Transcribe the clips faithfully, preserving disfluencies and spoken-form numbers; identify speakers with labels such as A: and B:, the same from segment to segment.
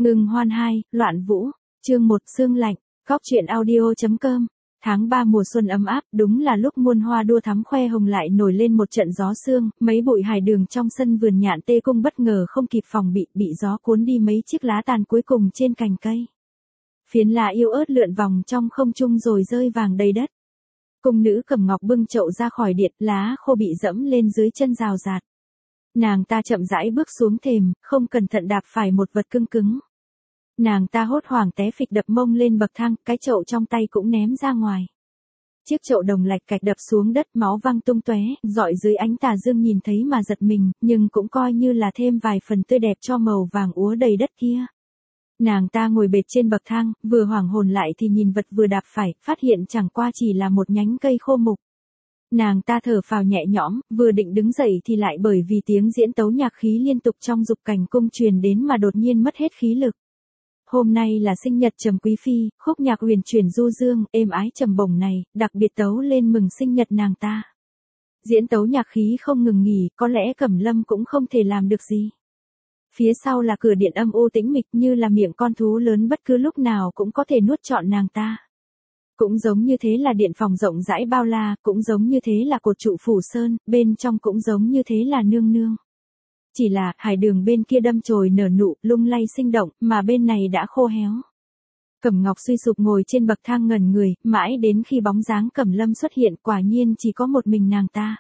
A: Ngừng hoan hai, loạn vũ, chương một sương lạnh, góc truyện audio.com. Tháng ba mùa xuân ấm áp, đúng là lúc muôn hoa đua thắm khoe hồng lại nổi lên một trận gió sương, mấy bụi hài đường trong sân vườn nhạn tê cung bất ngờ không kịp phòng bị, bị gió cuốn đi mấy chiếc lá tàn cuối cùng trên cành cây. Phiến lá yếu ớt lượn vòng trong không trung rồi rơi vàng đầy đất. Cung nữ Cẩm Ngọc bưng chậu ra khỏi điện, lá khô bị dẫm lên dưới chân rào rạt. Nàng ta chậm rãi bước xuống thềm, không cẩn thận đạp phải một vật cứng cứng. Nàng ta hốt hoảng té phịch đập mông lên bậc thang, cái chậu trong tay cũng ném ra ngoài. Chiếc chậu đồng lạch cạch đập xuống đất, máu văng tung tóe, rọi dưới ánh tà dương nhìn thấy mà giật mình, nhưng cũng coi như là thêm vài phần tươi đẹp cho màu vàng úa đầy đất kia. Nàng ta ngồi bệt trên bậc thang, vừa hoảng hồn lại thì nhìn vật vừa đạp phải, phát hiện chẳng qua chỉ là một nhánh cây khô mục. Nàng ta thở phào nhẹ nhõm, vừa định đứng dậy thì lại bởi vì tiếng diễn tấu nhạc khí liên tục trong dục cảnh cung truyền đến mà đột nhiên mất hết khí lực. Hôm nay là sinh nhật Trầm Quý Phi, khúc nhạc huyền chuyển du dương, êm ái trầm bổng này, đặc biệt tấu lên mừng sinh nhật nàng ta. Diễn tấu nhạc khí không ngừng nghỉ, có lẽ Cẩm Lâm cũng không thể làm được gì. Phía sau là cửa điện âm u tĩnh mịch như là miệng con thú lớn bất cứ lúc nào cũng có thể nuốt trọn nàng ta. Cũng giống như thế là điện phòng rộng rãi bao la, cũng giống như thế là cột trụ phủ sơn, bên trong cũng giống như thế là nương nương. Chỉ là, hải đường bên kia đâm chồi nở nụ, lung lay sinh động, mà bên này đã khô héo. Cẩm Ngọc suy sụp ngồi trên bậc thang ngẩn người, mãi đến khi bóng dáng Cẩm Lâm xuất hiện, quả nhiên chỉ có một mình nàng ta.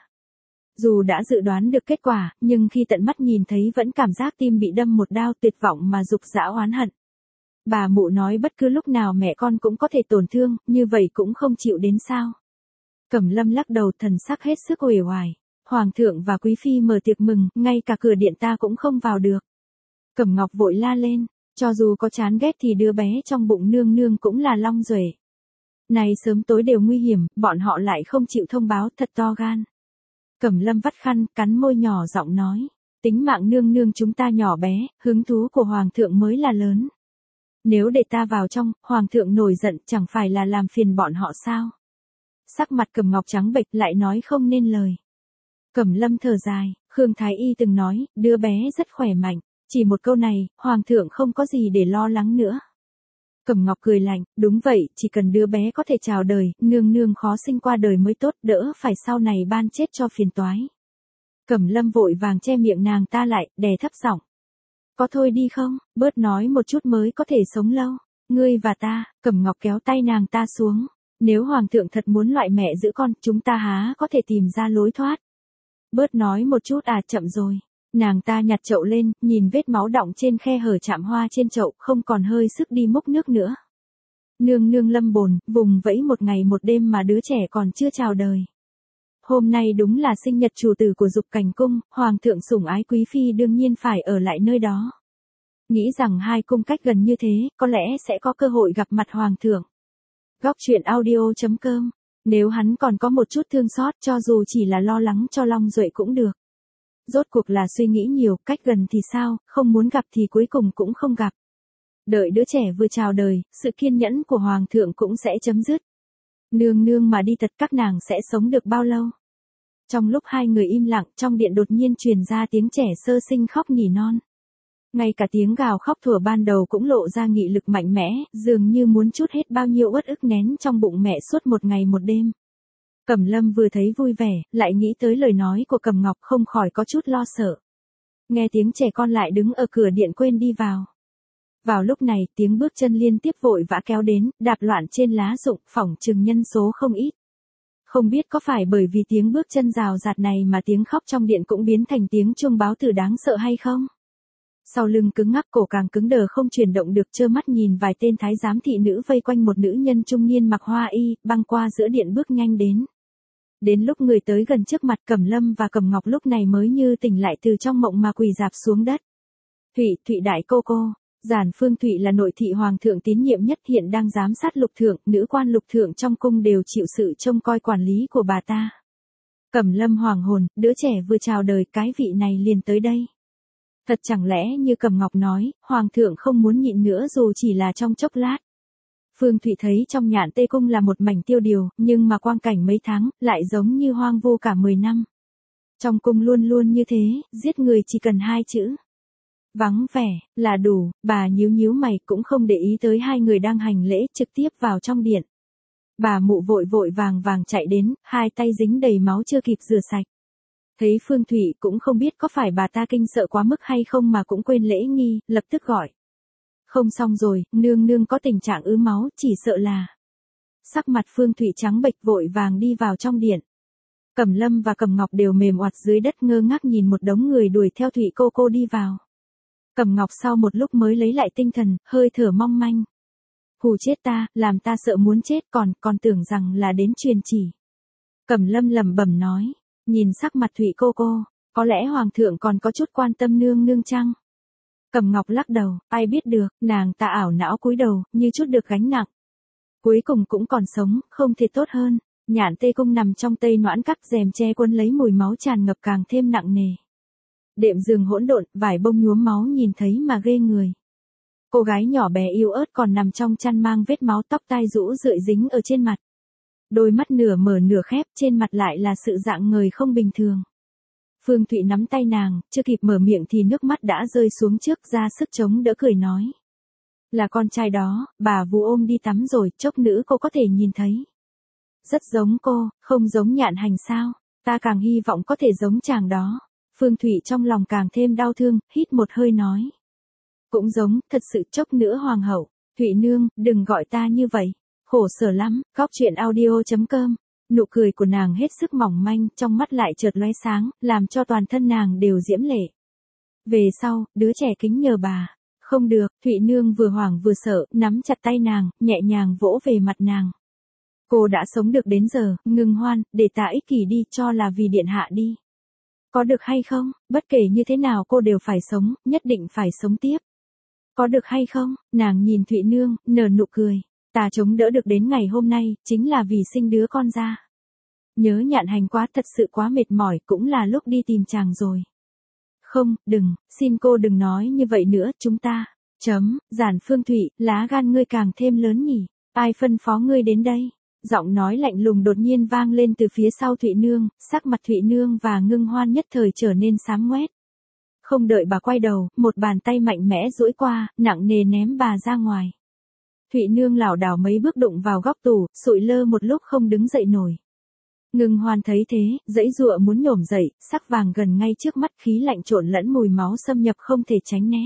A: Dù đã dự đoán được kết quả, nhưng khi tận mắt nhìn thấy vẫn cảm giác tim bị đâm một đao, tuyệt vọng mà dục dã oán hận. Bà mụ nói bất cứ lúc nào mẹ con cũng có thể tổn thương, như vậy cũng không chịu đến sao. Cẩm Lâm lắc đầu, thần sắc hết sức uể oải. Hoàng thượng và quý phi mở tiệc mừng, ngay cả cửa điện ta cũng không vào được. Cẩm Ngọc vội la lên, cho dù có chán ghét thì đứa bé trong bụng nương nương cũng là long duệ. Này sớm tối đều nguy hiểm, bọn họ lại không chịu thông báo, thật to gan. Cẩm Lâm vắt khăn, cắn môi nhỏ giọng nói, tính mạng nương nương chúng ta nhỏ bé, hứng thú của hoàng thượng mới là lớn. Nếu để ta vào trong, hoàng thượng nổi giận chẳng phải là làm phiền bọn họ sao? Sắc mặt Cẩm Ngọc trắng bệch lại nói không nên lời. Cẩm Lâm thở dài, Khương Thái Y từng nói, đứa bé rất khỏe mạnh, chỉ một câu này, hoàng thượng không có gì để lo lắng nữa. Cẩm Ngọc cười lạnh, đúng vậy, chỉ cần đứa bé có thể chào đời, nương nương khó sinh qua đời mới tốt, đỡ phải sau này ban chết cho phiền toái. Cẩm Lâm vội vàng che miệng nàng ta lại, đè thấp giọng. Có thôi đi không, bớt nói một chút mới có thể sống lâu. Ngươi và ta, Cẩm Ngọc kéo tay nàng ta xuống. Nếu hoàng thượng thật muốn loại mẹ giữ con, chúng ta há có thể tìm ra lối thoát. Bớt nói một chút à, chậm rồi. Nàng ta nhặt chậu lên, nhìn vết máu đọng trên khe hở chạm hoa trên chậu, không còn hơi sức đi múc nước nữa. Nương nương lâm bồn, vùng vẫy một ngày một đêm mà đứa trẻ còn chưa chào đời. Hôm nay đúng là sinh nhật chủ tử của dục cảnh cung, hoàng thượng sủng ái quý phi đương nhiên phải ở lại nơi đó. Nghĩ rằng hai cung cách gần như thế, có lẽ sẽ có cơ hội gặp mặt hoàng thượng. Góc truyện audio.com. Nếu hắn còn có một chút thương xót, cho dù chỉ là lo lắng cho Long Duệ cũng được. Rốt cuộc là suy nghĩ nhiều, cách gần thì sao, không muốn gặp thì cuối cùng cũng không gặp. Đợi đứa trẻ vừa chào đời, sự kiên nhẫn của hoàng thượng cũng sẽ chấm dứt. Nương nương mà đi thật các nàng sẽ sống được bao lâu? Trong lúc hai người im lặng, trong điện đột nhiên truyền ra tiếng trẻ sơ sinh khóc nỉ non. Ngay cả tiếng gào khóc thuở ban đầu cũng lộ ra nghị lực mạnh mẽ, dường như muốn trút hết bao nhiêu uất ức nén trong bụng mẹ suốt một ngày một đêm. Cẩm Lâm vừa thấy vui vẻ, lại nghĩ tới lời nói của Cẩm Ngọc không khỏi có chút lo sợ. Nghe tiếng trẻ con lại đứng ở cửa điện quên đi vào. Vào lúc này, tiếng bước chân liên tiếp vội vã kéo đến, đạp loạn trên lá rụng, phỏng chừng nhân số không ít. Không biết có phải bởi vì tiếng bước chân rào rạt này mà tiếng khóc trong điện cũng biến thành tiếng chuông báo tử đáng sợ hay không? Sau lưng cứng ngắc, cổ càng cứng đờ không chuyển động được, trơ mắt nhìn vài tên thái giám thị nữ vây quanh một nữ nhân trung niên mặc hoa y, băng qua giữa điện bước nhanh đến. Đến lúc người tới gần trước mặt Cẩm Lâm và Cẩm Ngọc lúc này mới như tỉnh lại từ trong mộng mà quỳ rạp xuống đất. Thụy, Thụy đại cô cô, Giản Phương Thụy là nội thị hoàng thượng tín nhiệm nhất, hiện đang giám sát lục thượng, nữ quan lục thượng trong cung đều chịu sự trông coi quản lý của bà ta. Cẩm Lâm hoàng hồn, đứa trẻ vừa chào đời, cái vị này liền tới đây. Thật chẳng lẽ như Cẩm Ngọc nói, hoàng thượng không muốn nhịn nữa dù chỉ là trong chốc lát. Phương Thụy thấy trong nhạn tê cung là một mảnh tiêu điều, nhưng mà quang cảnh mấy tháng, lại giống như hoang vu cả mười năm. Trong cung luôn luôn như thế, giết người chỉ cần hai chữ. Vắng vẻ, là đủ, bà nhíu nhíu mày cũng không để ý tới hai người đang hành lễ trực tiếp vào trong điện. Bà mụ vội vội vàng vàng chạy đến, hai tay dính đầy máu chưa kịp rửa sạch. Thấy Phương Thụy cũng không biết có phải bà ta kinh sợ quá mức hay không mà cũng quên lễ nghi, lập tức gọi. Không xong rồi, nương nương có tình trạng ứ máu, chỉ sợ là. Sắc mặt Phương Thụy trắng bệch vội vàng đi vào trong điện. Cẩm Lâm và Cẩm Ngọc đều mềm oặt dưới đất ngơ ngác nhìn một đống người đuổi theo Thụy cô cô đi vào. Cẩm Ngọc sau một lúc mới lấy lại tinh thần, hơi thở mong manh. Hù chết ta, làm ta sợ muốn chết còn, còn tưởng rằng là đến truyền chỉ. Cẩm Lâm lẩm bẩm nói, nhìn sắc mặt Thụy cô cô, có lẽ Hoàng thượng còn có chút quan tâm nương nương chăng? Cẩm Ngọc lắc đầu, ai biết được, nàng ta ảo não cúi đầu, như chút được gánh nặng. Cuối cùng cũng còn sống, không thể tốt hơn. Nhạn Tê Cung nằm trong tây noãn các rèm che quân lấy mùi máu tràn ngập càng thêm nặng nề. Đệm giường hỗn độn, vải bông nhuốm máu nhìn thấy mà ghê người. Cô gái nhỏ bé yếu ớt còn nằm trong chăn mang vết máu, tóc tai rũ rượi dính ở trên mặt. Đôi mắt nửa mở nửa khép, trên mặt lại là sự rạng ngời không bình thường. Phương Thụy nắm tay nàng, chưa kịp mở miệng thì nước mắt đã rơi xuống trước, ra sức chống đỡ cười nói. Là con trai đó, bà Vu ôm đi tắm rồi, chốc nữa cô có thể nhìn thấy. Rất giống cô, không giống Nhạn Hành sao, ta càng hy vọng có thể giống chàng đó. Phương Thụy trong lòng càng thêm đau thương, hít một hơi nói. Cũng giống, thật sự chốc nữa hoàng hậu, Thụy nương, đừng gọi ta như vậy, khổ sở lắm. Góc truyện audio chấm com. Nụ cười của nàng hết sức mỏng manh, trong mắt lại chợt lóe sáng, làm cho toàn thân nàng đều diễm lệ. Về sau, đứa trẻ kính nhờ bà. Không được, Thụy nương vừa hoảng vừa sợ, nắm chặt tay nàng, nhẹ nhàng vỗ về mặt nàng. Cô đã sống được đến giờ, Ngưng Hoan, để ta ích kỷ đi, cho là vì điện hạ đi. Có được hay không, bất kể như thế nào cô đều phải sống, nhất định phải sống tiếp. Có được hay không, nàng nhìn Thụy nương, nở nụ cười. Ta chống đỡ được đến ngày hôm nay, chính là vì sinh đứa con ra. Nhớ Nhạn Hành quá, thật sự quá mệt mỏi, cũng là lúc đi tìm chàng rồi. Không, đừng, xin cô đừng nói như vậy nữa, chúng ta. Chấm, Giản Phương Thụy, lá gan ngươi càng thêm lớn nhỉ, ai phân phó ngươi đến đây? Giọng nói lạnh lùng đột nhiên vang lên từ phía sau Thụy nương, sắc mặt Thụy nương và Ngưng Hoan nhất thời trở nên xám ngoét. Không đợi bà quay đầu, một bàn tay mạnh mẽ duỗi qua, nặng nề ném bà ra ngoài. Thụy nương lảo đảo mấy bước đụng vào góc tủ, sụi lơ một lúc không đứng dậy nổi. Ngưng Hoan thấy thế, giãy giụa muốn nhổm dậy, sắc vàng gần ngay trước mắt, khí lạnh trộn lẫn mùi máu xâm nhập không thể tránh né.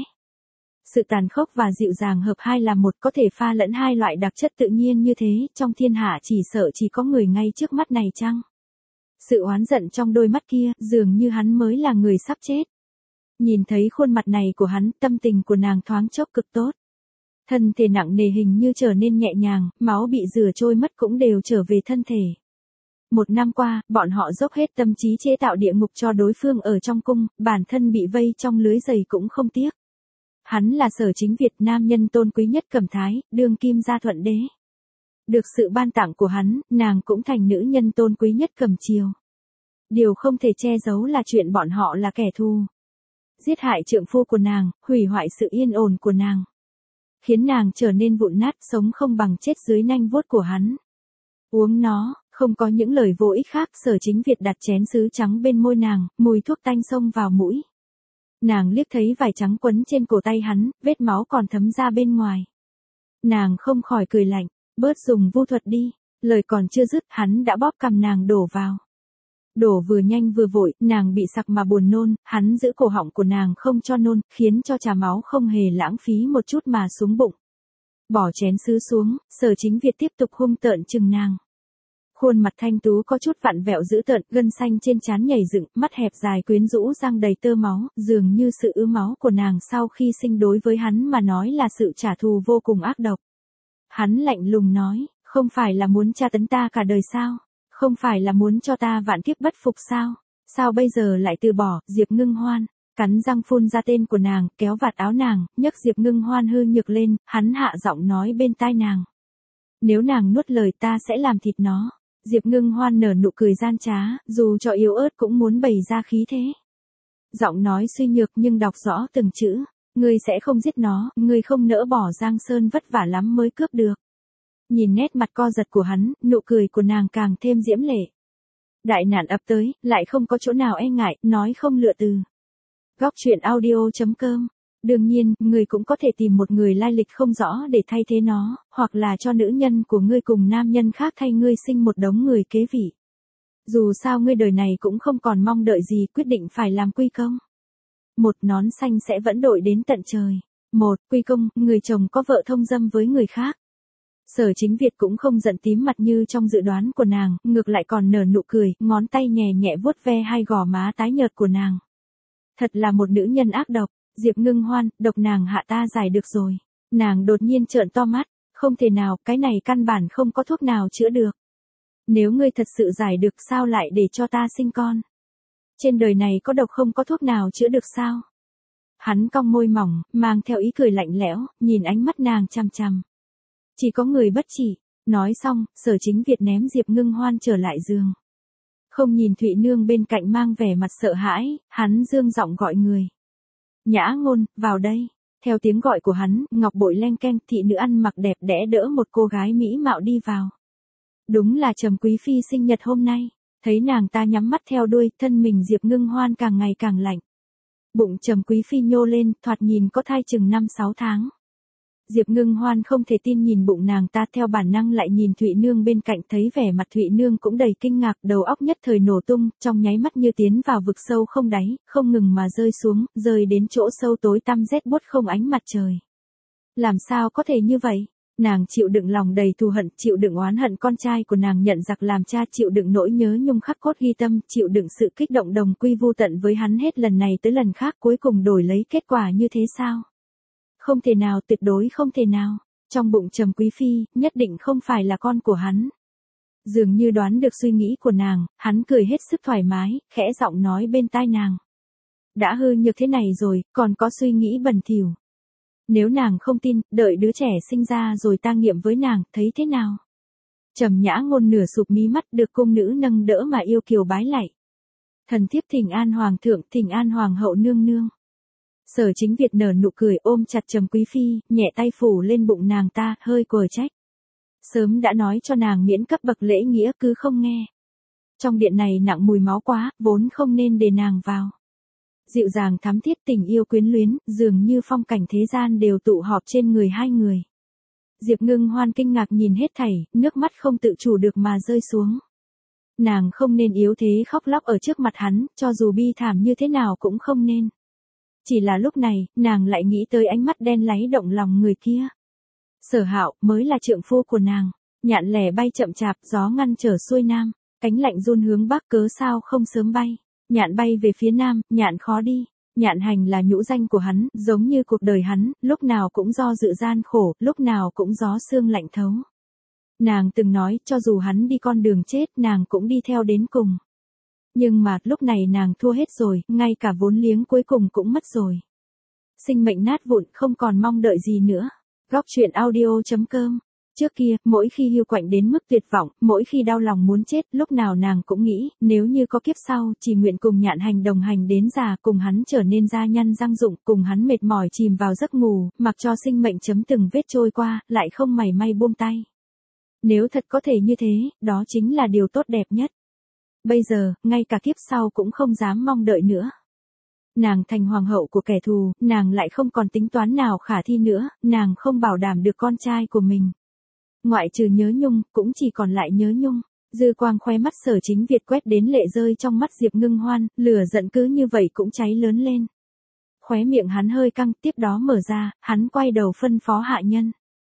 A: Sự tàn khốc và dịu dàng hợp hai là một, có thể pha lẫn hai loại đặc chất tự nhiên như thế, trong thiên hạ chỉ sợ chỉ có người ngay trước mắt này chăng? Sự oán giận trong đôi mắt kia, dường như hắn mới là người sắp chết. Nhìn thấy khuôn mặt này của hắn, tâm tình của nàng thoáng chốc cực tốt. Thân thể nặng nề hình như trở nên nhẹ nhàng, máu bị rửa trôi mất cũng đều trở về thân thể. Một năm qua, bọn họ dốc hết tâm trí chế tạo địa ngục cho đối phương ở trong cung, bản thân bị vây trong lưới giày cũng không tiếc. Hắn là Sở Chính Việt, nam nhân tôn quý nhất Cẩm Thái, đương kim gia thuận đế. Được sự ban tặng của hắn, nàng cũng thành nữ nhân tôn quý nhất Cẩm Triều. Điều không thể che giấu là chuyện bọn họ là kẻ thù. Giết hại trượng phu của nàng, hủy hoại sự yên ổn của nàng. Khiến nàng trở nên vụn nát, sống không bằng chết dưới nanh vuốt của hắn. Uống nó, không có những lời vô ích khác. Sở Chính Việt đặt chén sứ trắng bên môi nàng, mùi thuốc tanh xông vào mũi. Nàng liếc thấy vải trắng quấn trên cổ tay hắn, vết máu còn thấm ra bên ngoài. Nàng không khỏi cười lạnh, bớt dùng vu thuật đi. Lời còn chưa dứt, hắn đã bóp cằm nàng đổ vào. Đổ vừa nhanh vừa vội, nàng bị sặc mà buồn nôn, hắn giữ cổ họng của nàng không cho nôn, khiến cho trà máu không hề lãng phí một chút mà xuống bụng. Bỏ chén sứ xuống, Sở Chính Việt tiếp tục hung tợn chừng nàng. Khuôn mặt thanh tú có chút vặn vẹo dữ tợn, gân xanh trên trán nhảy dựng, mắt hẹp dài quyến rũ răng đầy tơ máu, dường như sự ứ máu của nàng sau khi sinh đối với hắn mà nói là sự trả thù vô cùng ác độc. Hắn lạnh lùng nói, không phải là muốn tra tấn ta cả đời sao? Không phải là muốn cho ta vạn kiếp bất phục sao? Sao bây giờ lại từ bỏ? Diệp Ngưng Hoan, cắn răng phun ra tên của nàng, kéo vạt áo nàng, nhấc Diệp Ngưng Hoan hư nhược lên, hắn hạ giọng nói bên tai nàng. Nếu nàng nuốt lời ta sẽ làm thịt nó. Diệp Ngưng Hoan nở nụ cười gian trá, dù cho yếu ớt cũng muốn bày ra khí thế. Giọng nói suy nhược nhưng đọc rõ từng chữ. Ngươi sẽ không giết nó, ngươi không nỡ bỏ Giang Sơn vất vả lắm mới cướp được. Nhìn nét mặt co giật của hắn, nụ cười của nàng càng thêm diễm lệ. Đại nạn ập tới, lại không có chỗ nào e ngại, nói không lựa từ. Góc truyện audio chấm com Đương nhiên, ngươi cũng có thể tìm một người lai lịch không rõ để thay thế nó, hoặc là cho nữ nhân của ngươi cùng nam nhân khác thay ngươi sinh một đống người kế vị. Dù sao ngươi đời này cũng không còn mong đợi gì, quyết định phải làm quy công. Một nón xanh sẽ vẫn đội đến tận trời. Một, quy công, người chồng có vợ thông dâm với người khác. Sở Chính Việt cũng không giận tím mặt như trong dự đoán của nàng, ngược lại còn nở nụ cười, ngón tay nhẹ nhẹ vuốt ve hai gò má tái nhợt của nàng. Thật là một nữ nhân ác độc, Diệp Ngưng Hoan, độc nàng hạ ta giải được rồi. Nàng đột nhiên trợn to mắt, không thể nào, cái này căn bản không có thuốc nào chữa được. Nếu ngươi thật sự giải được sao lại để cho ta sinh con? Trên đời này có độc không có thuốc nào chữa được sao? Hắn cong môi mỏng, mang theo ý cười lạnh lẽo, nhìn ánh mắt nàng chằm chằm. Chỉ có người bất chỉ. Nói xong, Sở Chính Việt ném Diệp Ngưng Hoan trở lại giường. Không nhìn Thụy Nương bên cạnh mang vẻ mặt sợ hãi, hắn dương giọng gọi người. Nhã Ngôn, vào đây. Theo tiếng gọi của hắn, ngọc bội leng keng, thị nữ ăn mặc đẹp đẽ đỡ một cô gái mỹ mạo đi vào. Đúng là Trầm Quý Phi sinh nhật hôm nay. Thấy nàng ta nhắm mắt theo đuôi, thân mình Diệp Ngưng Hoan càng ngày càng lạnh. Bụng Trầm Quý Phi nhô lên, thoạt nhìn có thai chừng năm sáu tháng. Diệp Ngưng Hoan không thể tin nhìn bụng nàng ta, theo bản năng lại nhìn Thụy Nương bên cạnh, thấy vẻ mặt Thụy Nương cũng đầy kinh ngạc, đầu óc nhất thời nổ tung, trong nháy mắt như tiến vào vực sâu không đáy, không ngừng mà rơi xuống, rơi đến chỗ sâu tối tăm rét buốt không ánh mặt trời. Làm sao có thể như vậy? Nàng chịu đựng lòng đầy thù hận, chịu đựng oán hận con trai của nàng nhận giặc làm cha, chịu đựng nỗi nhớ nhung khắc cốt ghi tâm, chịu đựng sự kích động đồng quy vu tận với hắn hết lần này tới lần khác, cuối cùng đổi lấy kết quả như thế sao? Không thể nào, tuyệt đối không thể nào. Trong bụng Trầm Quý Phi, nhất định không phải là con của hắn. Dường như đoán được suy nghĩ của nàng, hắn cười hết sức thoải mái, khẽ giọng nói bên tai nàng. Đã hư nhược thế này rồi, còn có suy nghĩ bẩn thỉu. Nếu nàng không tin, đợi đứa trẻ sinh ra rồi ta nghiệm với nàng, thấy thế nào? Trầm Nhã Ngôn nửa sụp mí mắt, được cung nữ nâng đỡ mà yêu kiều bái lạy. Thần thiếp thỉnh an hoàng thượng, thỉnh an hoàng hậu nương nương. Sở Chính Việt nở nụ cười, ôm chặt Trầm Quý Phi, nhẹ tay phủ lên bụng nàng ta, hơi quở trách. Sớm đã nói cho nàng miễn cấp bậc lễ nghĩa cứ không nghe. Trong điện này nặng mùi máu quá, vốn không nên để nàng vào. Dịu dàng thắm thiết, tình yêu quyến luyến, dường như phong cảnh thế gian đều tụ họp trên người hai người. Diệp Ngưng Hoan kinh ngạc nhìn hết thảy, nước mắt không tự chủ được mà rơi xuống. Nàng không nên yếu thế khóc lóc ở trước mặt hắn, cho dù bi thảm như thế nào cũng không nên. Chỉ là lúc này, nàng lại nghĩ tới ánh mắt đen láy động lòng người kia. Sở Hạo mới là trượng phu của nàng. Nhạn lẻ bay chậm chạp, gió ngăn trở xuôi nam. Cánh lạnh run hướng bắc, cớ sao không sớm bay. Nhạn bay về phía nam, nhạn khó đi. Nhạn hành là nhũ danh của hắn, giống như cuộc đời hắn, lúc nào cũng do dự gian khổ, lúc nào cũng gió sương lạnh thấu. Nàng từng nói, cho dù hắn đi con đường chết, nàng cũng đi theo đến cùng. Nhưng mà, lúc này nàng thua hết rồi, ngay cả vốn liếng cuối cùng cũng mất rồi. Sinh mệnh nát vụn, không còn mong đợi gì nữa. Góc truyện audio chấm com. Trước kia, mỗi khi hiu quạnh đến mức tuyệt vọng, mỗi khi đau lòng muốn chết, lúc nào nàng cũng nghĩ, nếu như có kiếp sau, chỉ nguyện cùng Nhạn hành đồng hành đến già, cùng hắn trở nên da nhăn răng rụng, cùng hắn mệt mỏi chìm vào giấc ngủ, mặc cho sinh mệnh chấm từng vết trôi qua, lại không mảy may buông tay. Nếu thật có thể như thế, đó chính là điều tốt đẹp nhất. Bây giờ, ngay cả kiếp sau cũng không dám mong đợi nữa. Nàng thành hoàng hậu của kẻ thù, nàng lại không còn tính toán nào khả thi nữa, nàng không bảo đảm được con trai của mình. Ngoại trừ nhớ nhung, cũng chỉ còn lại nhớ nhung. Dư quang khoe mắt Sở Chính Việt quét đến lệ rơi trong mắt Diệp Ngưng Hoan, lửa giận cứ như vậy cũng cháy lớn lên. Khóe miệng hắn hơi căng, tiếp đó mở ra, hắn quay đầu phân phó hạ nhân.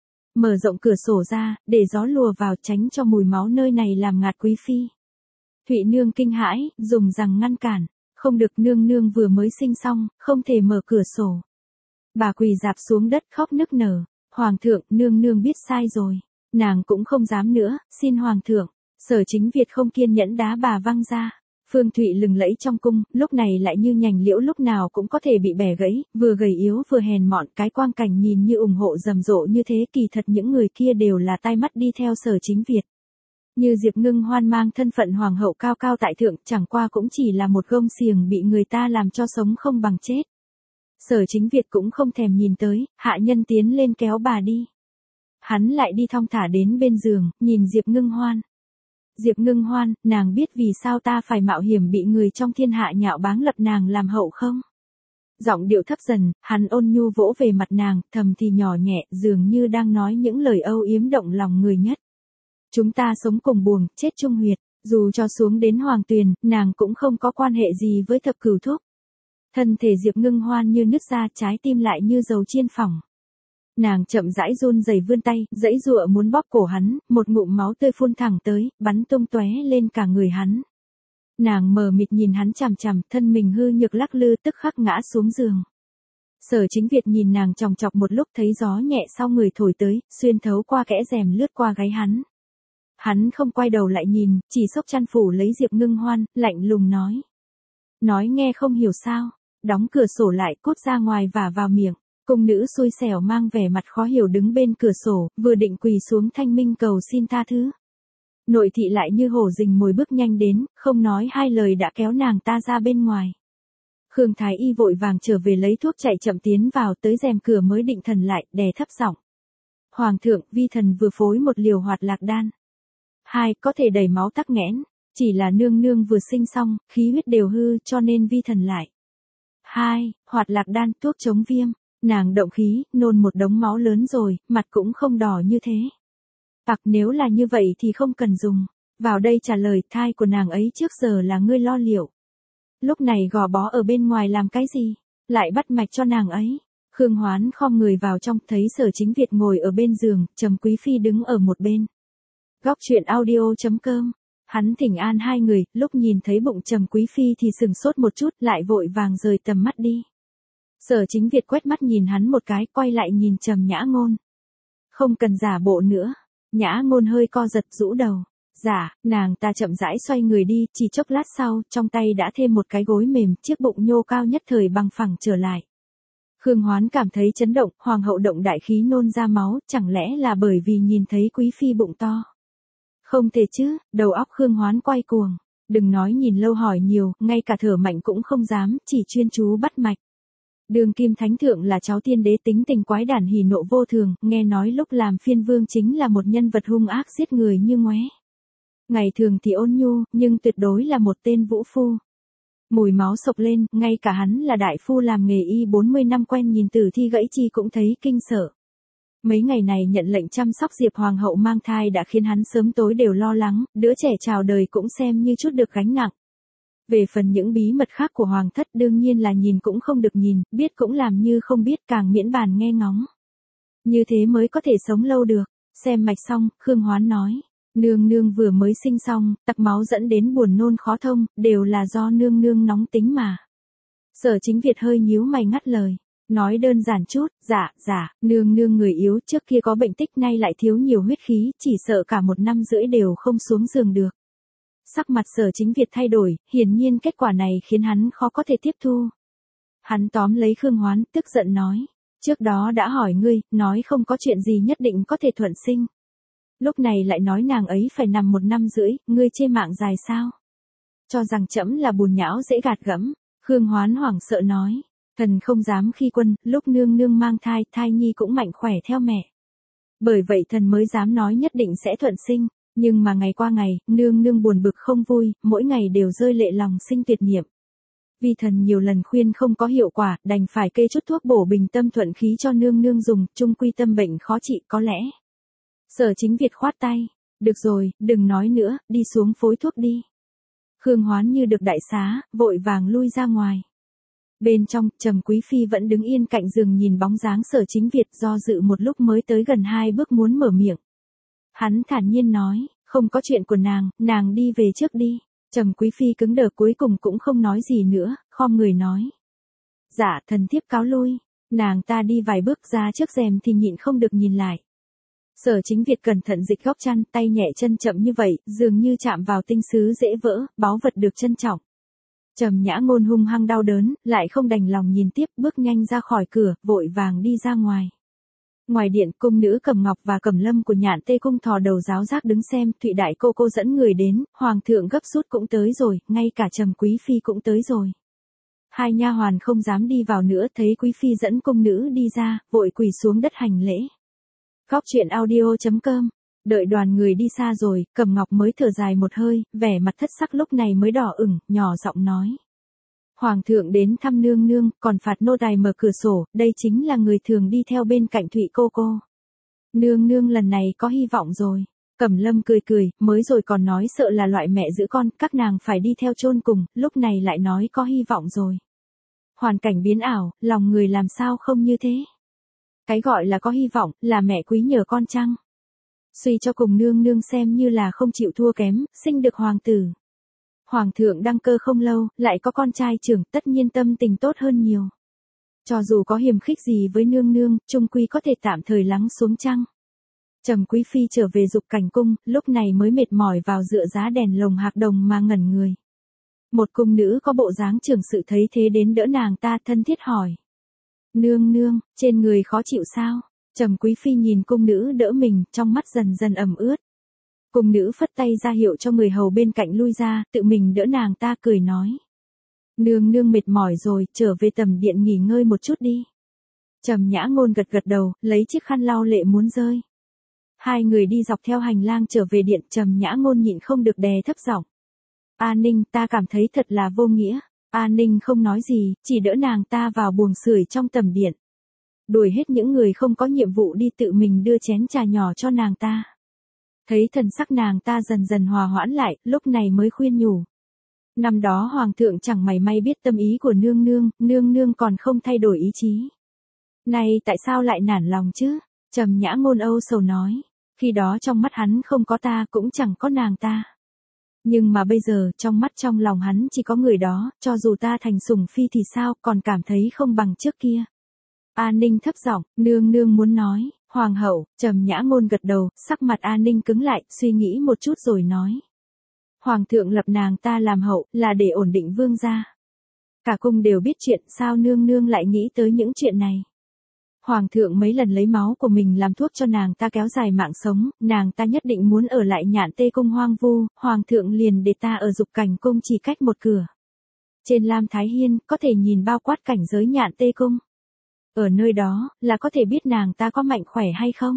A: Mở rộng cửa sổ ra, để gió lùa vào, tránh cho mùi máu nơi này làm ngạt Quý Phi. Thụy Nương kinh hãi, dùng rằng ngăn cản. Không được, nương nương vừa mới sinh xong, không thể mở cửa sổ. Bà quỳ rạp xuống đất khóc nức nở. Hoàng thượng, nương nương biết sai rồi. Nàng cũng không dám nữa, xin hoàng thượng. Sở Chính Việt không kiên nhẫn đá bà văng ra. Phương Thụy lừng lẫy trong cung, lúc này lại như nhành liễu lúc nào cũng có thể bị bẻ gãy, vừa gầy yếu vừa hèn mọn, cái quang cảnh nhìn như ủng hộ rầm rộ như thế, kỳ thật những người kia đều là tai mắt đi theo Sở Chính Việt. Như Diệp Ngưng Hoan mang thân phận hoàng hậu cao cao tại thượng, chẳng qua cũng chỉ là một gông xiềng bị người ta làm cho sống không bằng chết. Sở Chính Việt cũng không thèm nhìn tới, hạ nhân tiến lên kéo bà đi. Hắn lại đi thong thả đến bên giường, nhìn Diệp Ngưng Hoan. Diệp Ngưng Hoan, nàng biết vì sao ta phải mạo hiểm bị người trong thiên hạ nhạo báng lập nàng làm hậu không? Giọng điệu thấp dần, hắn ôn nhu vỗ về mặt nàng, thầm thì nhỏ nhẹ, dường như đang nói những lời âu yếm động lòng người nhất. Chúng ta sống cùng buồng, chết chung huyệt, dù cho xuống đến hoàng tuyền, nàng cũng không có quan hệ gì với thập cửu thúc. Thân thể Diệp Ngưng Hoan như nứt ra, trái tim lại như dầu chiên phỏng. Nàng chậm rãi run rẩy vươn tay, giãy giụa muốn bóp cổ hắn, một ngụm máu tươi phun thẳng tới, bắn tung tóe lên cả người hắn. Nàng mờ mịt nhìn hắn chằm chằm, thân mình hư nhược lắc lư tức khắc ngã xuống giường. Sở Chính Việt nhìn nàng chòng chọc một lúc thấy gió nhẹ sau người thổi tới, xuyên thấu qua kẽ rèm lướt qua gáy hắn. Hắn không quay đầu lại nhìn, chỉ xốc chăn phủ lấy Diệp Ngưng Hoan, lạnh lùng nói. Nói nghe không hiểu sao, đóng cửa sổ lại cút ra ngoài và vào miệng. Cung nữ xui xẻo mang vẻ mặt khó hiểu đứng bên cửa sổ, vừa định quỳ xuống thanh minh cầu xin tha thứ. Nội thị lại như hổ rình mồi bước nhanh đến, không nói hai lời đã kéo nàng ta ra bên ngoài. Khương Thái Y vội vàng trở về lấy thuốc chạy chậm tiến vào tới rèm cửa mới định thần lại, đè thấp giọng. Hoàng thượng, vi thần vừa phối một liều hoạt lạc đan. Hai, có thể đẩy máu tắc nghẽn, chỉ là nương nương vừa sinh xong, khí huyết đều hư cho nên vi thần lại. Hai, hoạt lạc đan thuốc chống viêm. Nàng động khí, nôn một đống máu lớn rồi, mặt cũng không đỏ như thế. Hoặc nếu là như vậy thì không cần dùng. Vào đây trả lời, thai của nàng ấy trước giờ là ngươi lo liệu. Lúc này gò bó ở bên ngoài làm cái gì? Lại bắt mạch cho nàng ấy. Khương Hoán khom người vào trong, thấy Sở Chính Việt ngồi ở bên giường, Trầm Quý Phi đứng ở một bên. Góc truyện audio chấm com. Hắn thỉnh an hai người, lúc nhìn thấy bụng Trầm Quý Phi thì sừng sốt một chút, lại vội vàng rời tầm mắt đi. Sở Chính Việt quét mắt nhìn hắn một cái, quay lại nhìn Trầm Nhã Ngôn. Không cần giả bộ nữa. Nhã Ngôn hơi co giật rũ đầu. Dạ, nàng ta chậm rãi xoay người đi, chỉ chốc lát sau, trong tay đã thêm một cái gối mềm, chiếc bụng nhô cao nhất thời bằng phẳng trở lại. Khương Hoán cảm thấy chấn động, hoàng hậu động đại khí nôn ra máu, chẳng lẽ là bởi vì nhìn thấy Quý Phi bụng to. Không thể chứ, đầu óc Khương Hoán quay cuồng. Đừng nói nhìn lâu hỏi nhiều, ngay cả thở mạnh cũng không dám, chỉ chuyên chú bắt mạch. Đường Kim Thánh Thượng là cháu tiên đế tính tình quái đản hỉ nộ vô thường, nghe nói lúc làm phiên vương chính là một nhân vật hung ác giết người như ngoé. Ngày thường thì ôn nhu, nhưng tuyệt đối là một tên vũ phu. Mùi máu sộc lên, ngay cả hắn là đại phu làm nghề y bốn mươi năm quen nhìn tử thi gãy chi cũng thấy kinh sợ. Mấy ngày này nhận lệnh chăm sóc Diệp Hoàng hậu mang thai đã khiến hắn sớm tối đều lo lắng, đứa trẻ chào đời cũng xem như chút được gánh nặng. Về phần những bí mật khác của Hoàng thất đương nhiên là nhìn cũng không được nhìn, biết cũng làm như không biết, càng miễn bàn nghe ngóng. Như thế mới có thể sống lâu được. Xem mạch xong, Khương Hoán nói. Nương nương vừa mới sinh xong, tặc máu dẫn đến buồn nôn khó thông, đều là do nương nương nóng tính mà. Sở Chính Việt hơi nhíu mày ngắt lời. Nói đơn giản chút, dạ, dạ, nương nương người yếu trước kia có bệnh tích nay lại thiếu nhiều huyết khí, chỉ sợ cả một năm rưỡi đều không xuống giường được. Sắc mặt Sở Chính Việt thay đổi, hiển nhiên kết quả này khiến hắn khó có thể tiếp thu. Hắn tóm lấy Khương Hoán, tức giận nói. Trước đó đã hỏi ngươi, nói không có chuyện gì nhất định có thể thuận sinh. Lúc này lại nói nàng ấy phải nằm một năm rưỡi, ngươi chê mạng dài sao? Cho rằng trẫm là bùn nhão dễ gạt gẫm. Khương Hoán hoảng sợ nói. Thần không dám khi quân, lúc nương nương mang thai, thai nhi cũng mạnh khỏe theo mẹ. Bởi vậy thần mới dám nói nhất định sẽ thuận sinh. Nhưng mà ngày qua ngày, nương nương buồn bực không vui, mỗi ngày đều rơi lệ lòng sinh tuyệt niệm. Vì thần nhiều lần khuyên không có hiệu quả, đành phải kê chút thuốc bổ bình tâm thuận khí cho nương nương dùng, chung quy tâm bệnh khó trị có lẽ. Sở Chính Việt khoát tay. Được rồi, đừng nói nữa, đi xuống phối thuốc đi. Khương Hoán như được đại xá, vội vàng lui ra ngoài. Bên trong, Trầm Quý Phi vẫn đứng yên cạnh giường nhìn bóng dáng Sở Chính Việt do dự một lúc mới tới gần hai bước muốn mở miệng. Hắn thản nhiên nói, không có chuyện của nàng, nàng đi về trước đi. Trầm Quý Phi cứng đờ cuối cùng cũng không nói gì nữa, khom người nói. Dạ, thần thiếp cáo lui. Nàng ta đi vài bước ra trước rèm thì nhịn không được nhìn lại. Sở Chính Việt cẩn thận dịch góc chăn, tay nhẹ chân chậm như vậy, dường như chạm vào tinh sứ dễ vỡ, báu vật được trân trọng. Trầm Nhã Ngôn hung hăng đau đớn, lại không đành lòng nhìn tiếp, bước nhanh ra khỏi cửa, vội vàng đi ra ngoài. Ngoài điện, cung nữ Cẩm Ngọc và Cẩm Lâm của Nhạn Tây cung thò đầu giáo giác đứng xem, Thụy đại cô cô dẫn người đến, hoàng thượng gấp rút cũng tới rồi, ngay cả Trầm Quý Phi cũng tới rồi. Hai nha hoàn không dám đi vào nữa, thấy Quý Phi dẫn cung nữ đi ra, vội quỳ xuống đất hành lễ. Góc truyện audio chấm com. Đợi đoàn người đi xa rồi, Cẩm Ngọc mới thở dài một hơi, vẻ mặt thất sắc lúc này mới đỏ ửng, nhỏ giọng nói. Hoàng thượng đến thăm nương nương, còn phạt nô tài mở cửa sổ, đây chính là người thường đi theo bên cạnh Thụy cô cô. Nương nương lần này có hy vọng rồi. Cẩm Lâm cười cười, mới rồi còn nói sợ là loại mẹ giữ con, các nàng phải đi theo chôn cùng, lúc này lại nói có hy vọng rồi. Hoàn cảnh biến ảo, lòng người làm sao không như thế. Cái gọi là có hy vọng, là mẹ quý nhờ con chăng? Suy cho cùng nương nương xem như là không chịu thua kém, sinh được hoàng tử. Hoàng thượng đăng cơ không lâu, lại có con trai trưởng, tất nhiên tâm tình tốt hơn nhiều. Cho dù có hiềm khích gì với nương nương, chung quy có thể tạm thời lắng xuống chăng. Trầm Quý Phi trở về Dục Cảnh cung, lúc này mới mệt mỏi vào dựa giá đèn lồng hạc đồng mà ngẩn người. Một cung nữ có bộ dáng trưởng sự thấy thế đến đỡ nàng ta thân thiết hỏi. Nương nương, trên người khó chịu sao? Trầm Quý Phi nhìn cung nữ đỡ mình, trong mắt dần dần ẩm ướt. Cung nữ phất tay ra hiệu cho người hầu bên cạnh lui ra, tự mình đỡ nàng ta cười nói. Nương nương mệt mỏi rồi, trở về tầm điện nghỉ ngơi một chút đi. Trầm Nhã Ngôn gật gật đầu, lấy chiếc khăn lau lệ muốn rơi. Hai người đi dọc theo hành lang trở về điện, Trầm Nhã Ngôn nhịn không được đè thấp giọng. A Ninh, ta cảm thấy thật là vô nghĩa. A Ninh không nói gì, chỉ đỡ nàng ta vào buồng sưởi trong tầm điện. Đuổi hết những người không có nhiệm vụ đi, tự mình đưa chén trà nhỏ cho nàng ta. Thấy thần sắc nàng ta dần dần hòa hoãn lại, lúc này mới khuyên nhủ. Năm đó hoàng thượng chẳng mảy may biết tâm ý của nương nương, nương nương còn không thay đổi ý chí. Này tại sao lại nản lòng chứ? Trầm Nhã Ngôn âu sầu nói. Khi đó trong mắt hắn không có ta, cũng chẳng có nàng ta. Nhưng mà bây giờ, trong mắt trong lòng hắn chỉ có người đó, cho dù ta thành sủng phi thì sao, còn cảm thấy không bằng trước kia. A Ninh thấp giọng, nương nương muốn nói, hoàng hậu. Trầm Nhã Ngôn gật đầu, sắc mặt A Ninh cứng lại, suy nghĩ một chút rồi nói. Hoàng thượng lập nàng ta làm hậu, là để ổn định vương gia. Cả cung đều biết chuyện, sao nương nương lại nghĩ tới những chuyện này. Hoàng thượng mấy lần lấy máu của mình làm thuốc cho nàng ta kéo dài mạng sống, nàng ta nhất định muốn ở lại Nhạn Tê cung hoang vu, hoàng thượng liền để ta ở Dục Cảnh cung chỉ cách một cửa. Trên Lam Thái Hiên, có thể nhìn bao quát cảnh giới Nhạn Tê cung. Ở nơi đó, là có thể biết nàng ta có mạnh khỏe hay không.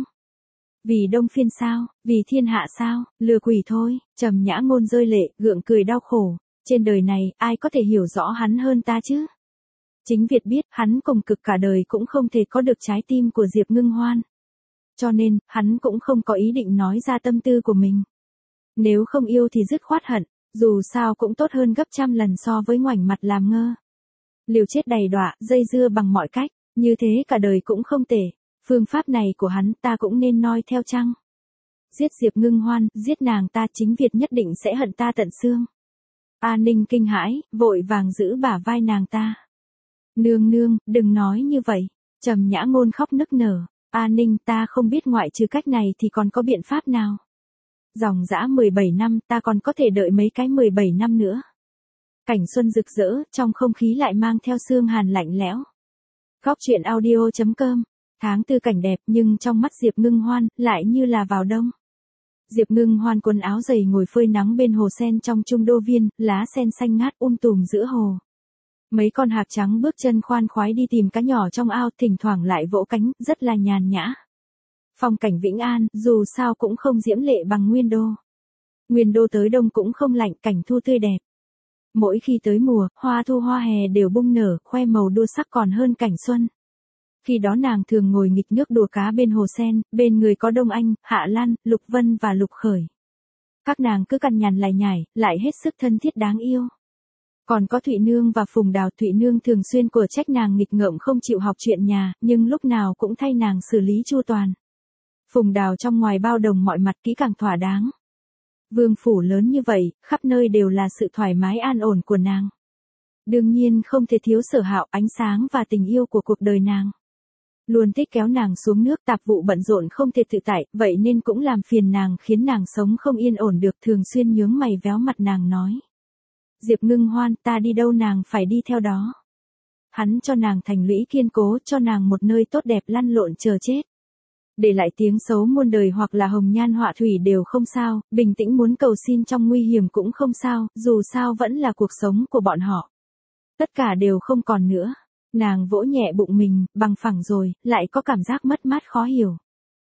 A: Vì Đông Phiên sao, vì thiên hạ sao, lừa quỷ thôi. Trầm Nhã Ngôn rơi lệ, gượng cười đau khổ. Trên đời này, ai có thể hiểu rõ hắn hơn ta chứ? Chính Việt biết, hắn cùng cực cả đời cũng không thể có được trái tim của Diệp Ngưng Hoan. Cho nên, hắn cũng không có ý định nói ra tâm tư của mình. Nếu không yêu thì dứt khoát hận, dù sao cũng tốt hơn gấp trăm lần so với ngoảnh mặt làm ngơ. Liều chết đầy đọa, dây dưa bằng mọi cách, như thế cả đời cũng không tệ. Phương pháp này của hắn ta cũng nên noi theo chăng? Giết Diệp Ngưng Hoan, giết nàng ta, Chính Việt nhất định sẽ hận ta tận xương. A Ninh kinh hãi, vội vàng giữ bả vai nàng ta. Nương nương, đừng nói như vậy. Trầm Nhã Ngôn khóc nức nở. A Ninh, ta không biết ngoại trừ cách này thì còn có biện pháp nào. Dòng dã mười bảy năm, ta còn có thể đợi mấy cái mười bảy năm nữa. Cảnh xuân rực rỡ, trong không khí lại mang theo sương hàn lạnh lẽo. Góc truyện audio chấm com. Tháng tư cảnh đẹp nhưng trong mắt Diệp Ngưng Hoan, lại như là vào đông. Diệp Ngưng Hoan quần áo dày ngồi phơi nắng bên hồ sen trong Trung Đô Viên, lá sen xanh ngát um tùm giữa hồ. Mấy con hạc trắng bước chân khoan khoái đi tìm cá nhỏ trong ao, thỉnh thoảng lại vỗ cánh, rất là nhàn nhã. Phong cảnh Vĩnh An, dù sao cũng không diễm lệ bằng Nguyên Đô. Nguyên Đô tới đông cũng không lạnh, cảnh thu tươi đẹp. Mỗi khi tới mùa, hoa thu hoa hè đều bung nở, khoe màu đua sắc còn hơn cảnh xuân. Khi đó nàng thường ngồi nghịch nước đùa cá bên hồ sen, bên người có Đông Anh, Hạ Lan, Lục Vân và Lục Khởi. Các nàng cứ cằn nhằn lải nhải, lại hết sức thân thiết đáng yêu. Còn có Thụy Nương và Phùng Đào. Thụy Nương thường xuyên của trách nàng nghịch ngợm không chịu học chuyện nhà, nhưng lúc nào cũng thay nàng xử lý chu toàn. Phùng Đào trong ngoài bao đồng mọi mặt kỹ càng thỏa đáng. Vương phủ lớn như vậy, khắp nơi đều là sự thoải mái an ổn của nàng. Đương nhiên không thể thiếu Sở Hạo, ánh sáng và tình yêu của cuộc đời nàng. Luôn thích kéo nàng xuống nước, tạp vụ bận rộn không thể tự tại, vậy nên cũng làm phiền nàng, khiến nàng sống không yên ổn được, thường xuyên nhướng mày véo mặt nàng nói. Diệp Ngưng Hoan, ta đi đâu nàng phải đi theo đó. Hắn cho nàng thành lũy kiên cố, cho nàng một nơi tốt đẹp lăn lộn chờ chết. Để lại tiếng xấu muôn đời hoặc là hồng nhan họa thủy đều không sao, bình tĩnh muốn cầu xin trong nguy hiểm cũng không sao, dù sao vẫn là cuộc sống của bọn họ. Tất cả đều không còn nữa. Nàng vỗ nhẹ bụng mình, bằng phẳng rồi, lại có cảm giác mất mát khó hiểu.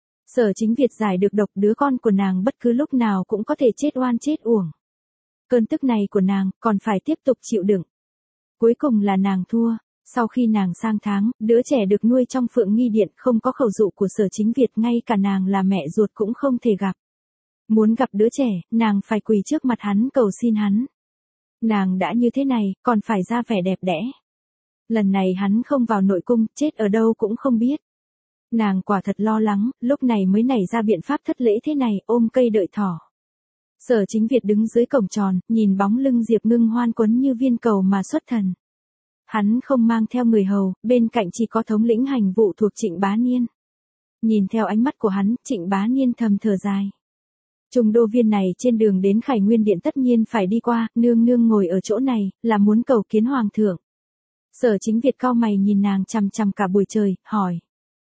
A: Sở Chính Việt giải được độc, đứa con của nàng bất cứ lúc nào cũng có thể chết oan chết uổng. Cơn tức này của nàng, còn phải tiếp tục chịu đựng. cuối cùng là nàng thua. Sau khi nàng sang tháng, đứa trẻ được nuôi trong Phượng Nghi Điện không có khẩu dụ của Sở Chính Việt, ngay cả nàng là mẹ ruột cũng không thể gặp. Muốn gặp đứa trẻ, nàng phải quỳ trước mặt hắn cầu xin hắn. Nàng đã như thế này, còn phải ra vẻ đẹp đẽ. Lần này hắn không vào nội cung, chết ở đâu cũng không biết. Nàng quả thật lo lắng, lúc này mới nảy ra biện pháp thất lễ thế này, ôm cây đợi thỏ. Sở Chính Việt đứng dưới cổng tròn, nhìn bóng lưng Diệp Ngưng Hoan quấn như viên cầu mà xuất thần. Hắn không mang theo người hầu, bên cạnh chỉ có thống lĩnh hành vụ thuộc Trịnh Bá Niên. Nhìn theo ánh mắt của hắn, Trịnh Bá Niên thầm thở dài. Trùng đô viên này trên đường đến Khải Nguyên Điện tất nhiên phải đi qua, nương nương ngồi ở chỗ này, là muốn cầu kiến hoàng thượng. Sở Chính Việt cau mày nhìn nàng chằm chằm cả buổi trời, hỏi.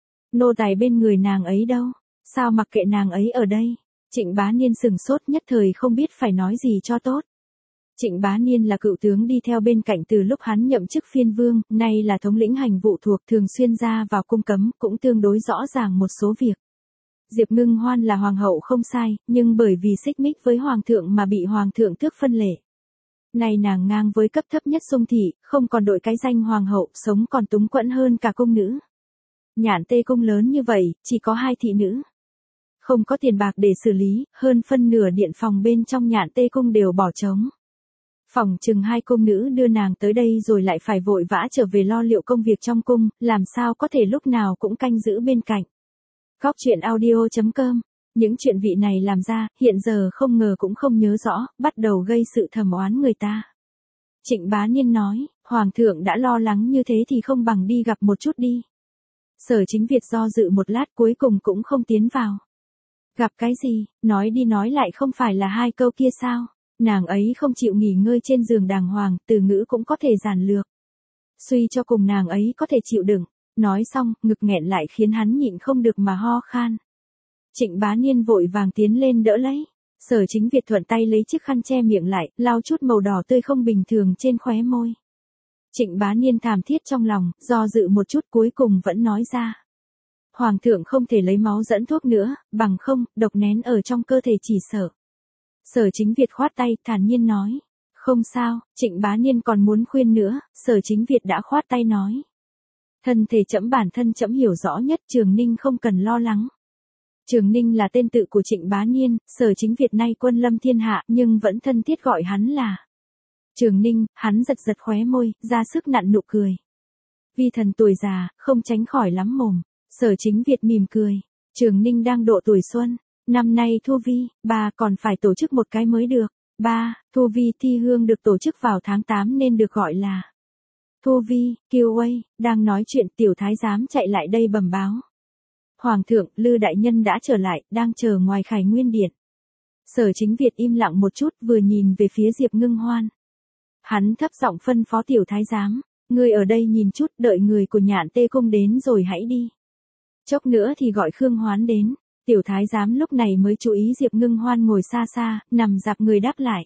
A: Nô tài bên người nàng ấy đâu? Sao mặc kệ nàng ấy ở đây? Trịnh Bá Niên sừng sốt nhất thời không biết phải nói gì cho tốt. Trịnh Bá Niên là cựu tướng đi theo bên cạnh từ lúc hắn nhậm chức phiên vương, nay là thống lĩnh hành vụ thuộc, thường xuyên ra vào cung cấm, cũng tương đối rõ ràng một số việc. Diệp Ngưng Hoan là hoàng hậu không sai, nhưng bởi vì xích mích với hoàng thượng mà bị hoàng thượng tước phân lệ. Nay nàng ngang với cấp thấp nhất Sung thị, không còn đội cái danh hoàng hậu, sống còn túng quẫn hơn cả cung nữ. Nhạn Tê cung lớn như vậy, chỉ có hai thị nữ. Không có tiền bạc để xử lý, hơn phân nửa điện phòng bên trong Nhạn Tê cung đều bỏ trống. Phòng chừng hai cung nữ đưa nàng tới đây rồi lại phải vội vã trở về lo liệu công việc trong cung, làm sao có thể lúc nào cũng canh giữ bên cạnh. Góc truyện audio chấm com. Những chuyện vị này làm ra, hiện giờ không ngờ cũng không nhớ rõ, bắt đầu gây sự thầm oán người ta. Trịnh Bá Niên nói, Hoàng thượng đã lo lắng như thế thì không bằng đi gặp một chút đi. Sở Chính Việt do dự một lát cuối cùng cũng không tiến vào. Gặp cái gì, nói đi nói lại không phải là hai câu kia sao? Nàng ấy không chịu nghỉ ngơi trên giường đàng hoàng, từ ngữ cũng có thể giản lược. Suy cho cùng nàng ấy có thể chịu đựng. Nói xong, ngực nghẹn lại khiến hắn nhịn không được mà ho khan. Trịnh Bá Niên vội vàng tiến lên đỡ lấy. Sở Chính Việt thuận tay lấy chiếc khăn che miệng lại, lau chút màu đỏ tươi không bình thường trên khóe môi. Trịnh Bá Niên thảm thiết trong lòng, do dự một chút cuối cùng vẫn nói ra. Hoàng thượng không thể lấy máu dẫn thuốc nữa, bằng không, độc nén ở trong cơ thể chỉ sợ. Sở Chính Việt khoát tay, thản nhiên nói. Không sao, Trịnh Bá Niên còn muốn khuyên nữa, Sở Chính Việt đã khoát tay nói. Thân thể trẫm bản thân trẫm hiểu rõ nhất, Trường Ninh không cần lo lắng. Trường Ninh là tên tự của Trịnh Bá Niên, Sở Chính Việt nay quân lâm thiên hạ nhưng vẫn thân thiết gọi hắn là Trường Ninh, hắn giật giật khóe môi, ra sức nặn nụ cười. Vi thần tuổi già, không tránh khỏi lắm mồm. Sở Chính Việt mỉm cười. Trường Ninh đang độ tuổi xuân. Năm nay Thu Vi, ba còn phải tổ chức một cái mới được. Ba, Thu Vi thi hương được tổ chức vào tháng tám nên được gọi là Thu Vi, Kiều Uây, đang nói chuyện tiểu thái giám chạy lại đây bẩm báo. Hoàng thượng, Lư đại nhân đã trở lại, đang chờ ngoài Khải Nguyên Điện. Sở Chính Việt im lặng một chút vừa nhìn về phía Diệp Ngưng Hoan. Hắn thấp giọng phân phó tiểu thái giám, ngươi ở đây nhìn chút, đợi người của Nhạn Tê cung đến rồi hãy đi. Chốc nữa thì gọi Khương Hoán đến. Tiểu thái giám lúc này mới chú ý Diệp Ngưng Hoan ngồi xa xa, nằm dạp người đáp lại.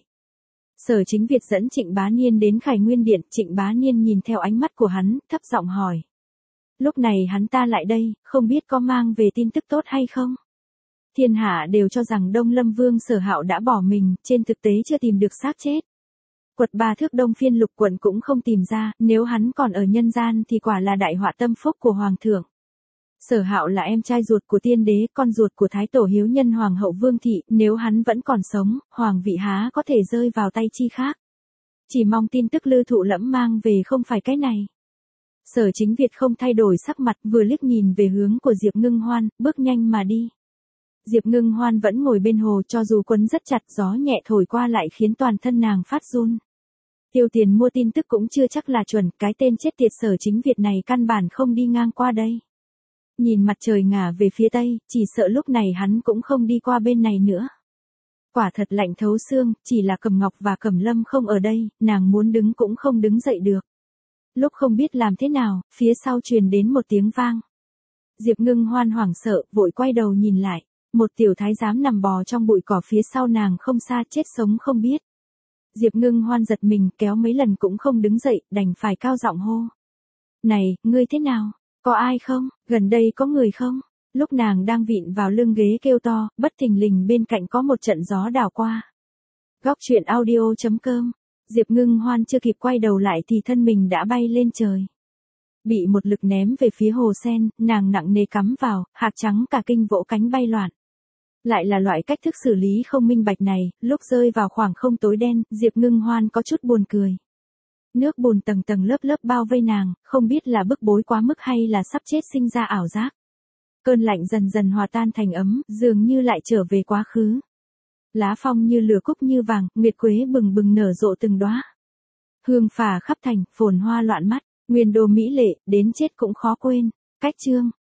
A: Sở Chính Việt dẫn Trịnh Bá Niên đến Khải Nguyên Điện, Trịnh Bá Niên nhìn theo ánh mắt của hắn, thấp giọng hỏi. Lúc này hắn ta lại đây, không biết có mang về tin tức tốt hay không? Thiên hạ đều cho rằng Đông Lâm Vương Sở Hạo đã bỏ mình, trên thực tế chưa tìm được xác chết. Quật Ba Thước Đông Phiên Lục Quận cũng không tìm ra, nếu hắn còn ở nhân gian thì quả là đại họa tâm phúc của Hoàng thượng. Sở Hạo là em trai ruột của tiên đế, con ruột của Thái Tổ hiếu nhân Hoàng hậu Vương Thị, nếu hắn vẫn còn sống, Hoàng vị há có thể rơi vào tay chi khác. Chỉ mong tin tức Lư Thụ Lẫm mang về không phải cái này. Sở Chính Việt không thay đổi sắc mặt, vừa liếc nhìn về hướng của Diệp Ngưng Hoan, bước nhanh mà đi. Diệp Ngưng Hoan vẫn ngồi bên hồ, cho dù quấn rất chặt, gió nhẹ thổi qua lại khiến toàn thân nàng phát run. Tiêu tiền mua tin tức cũng chưa chắc là chuẩn, cái tên chết tiệt Sở Chính Việt này căn bản không đi ngang qua đây. Nhìn mặt trời ngả về phía tây, chỉ sợ lúc này hắn cũng không đi qua bên này nữa. Quả thật lạnh thấu xương, chỉ là Cẩm Ngọc và Cẩm Lâm không ở đây, nàng muốn đứng cũng không đứng dậy được. Lúc không biết làm thế nào, phía sau truyền đến một tiếng vang. Diệp Ngưng Hoan hoảng sợ, vội quay đầu nhìn lại. Một tiểu thái giám nằm bò trong bụi cỏ phía sau nàng không xa, chết sống không biết. Diệp Ngưng Hoan giật mình, kéo mấy lần cũng không đứng dậy, đành phải cao giọng hô. Này, ngươi thế nào? Có ai không? Gần đây có người không? Lúc nàng đang vịn vào lưng ghế kêu to, bất thình lình bên cạnh có một trận gió đảo qua. Góc truyện audio chấm com Diệp Ngưng Hoan chưa kịp quay đầu lại thì thân mình đã bay lên trời. Bị một lực ném về phía hồ sen, nàng nặng nề cắm vào, hạt trắng cả kinh vỗ cánh bay loạn. Lại là loại cách thức xử lý không minh bạch này, lúc rơi vào khoảng không tối đen, Diệp Ngưng Hoan có chút buồn cười. Nước bùn tầng tầng lớp lớp bao vây nàng, không biết là bức bối quá mức hay là sắp chết sinh ra ảo giác. Cơn lạnh dần dần hòa tan thành ấm, dường như lại trở về quá khứ. Lá phong như lửa cúc như vàng, nguyệt quế bừng bừng nở rộ từng đóa. Hương phả khắp thành, phồn hoa loạn mắt, nguyên đô mỹ lệ, đến chết cũng khó quên. Cách chương